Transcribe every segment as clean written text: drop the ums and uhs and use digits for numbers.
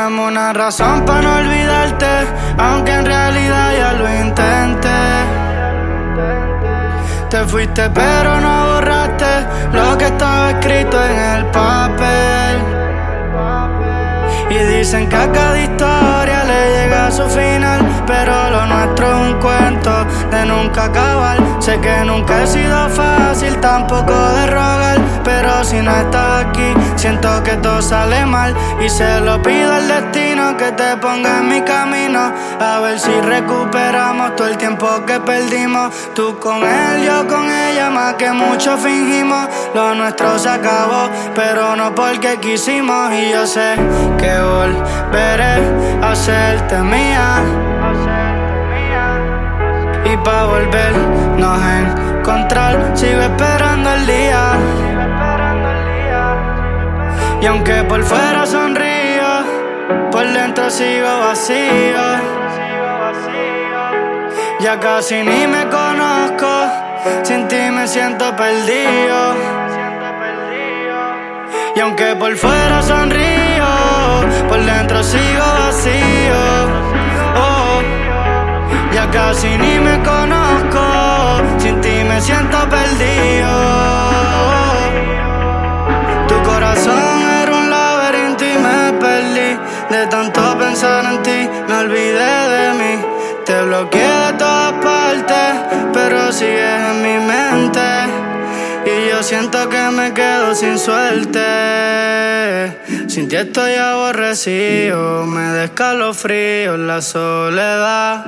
Dame una razón para no olvidarte, aunque en realidad ya lo intenté. Te fuiste pero no borraste lo que estaba escrito en el papel. Y dicen que a cada historia le llega a su final, pero lo nuestro es un cuento de nunca acabar. Sé que nunca he sido fácil, tampoco de rogar, pero si no estás aquí, siento que todo sale mal. Y se lo pido al destino que te ponga en mi camino, a ver si recuperamos todo el tiempo que perdimos. Tú con él, yo con ella, más que mucho fingimos. Lo nuestro se acabó, pero no porque quisimos. Y yo sé que volveré a hacerte mía, y pa' volvernos a encontrar sigo esperando el día. Y aunque por fuera sonrío, por dentro sigo vacío. Ya casi ni me conozco, sin ti me siento perdido. Y aunque por fuera sonrío, por dentro sigo vacío. Oh, ya casi ni me conozco, sin ti me siento perdido. Tu corazón era un laberinto y me perdí. De tanto pensar en ti, me olvidé de mí. Te bloqueé de todas partes, pero sigues en mi mente. Y yo siento que me quedo sin suerte. Sin ti estoy aborrecido, me da escalofrío la soledad.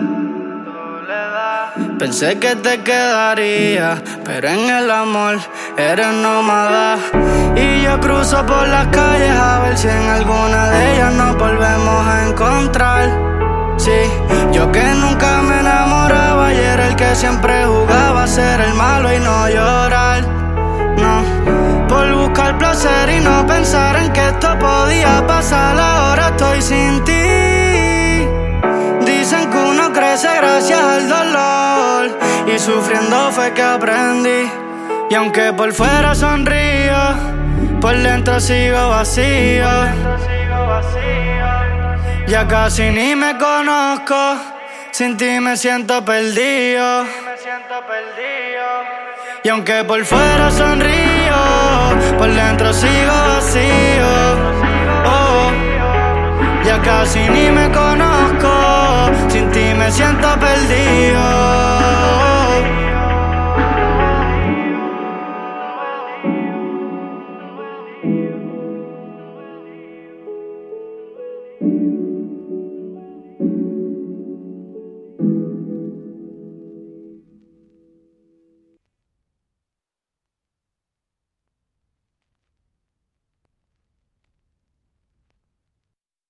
Pensé que te quedaría, pero en el amor eres nómada. Y yo cruzo por las calles a ver si en alguna de ellas nos volvemos a encontrar. Sí, yo que nunca me enamoraba y era el que siempre jugaba a ser el malo y no llorar. No, por buscar placer y no pensar en que esto podía pasar. Ahora estoy sin ti. Dicen que uno crece gracias al dolor, y sufriendo fue que aprendí. Y aunque por fuera sonrío, por dentro sigo vacío. Ya casi ni me conozco, sin ti me siento perdido. Y aunque por fuera sonrío, por dentro sigo vacío. Oh, ya casi ni me conozco.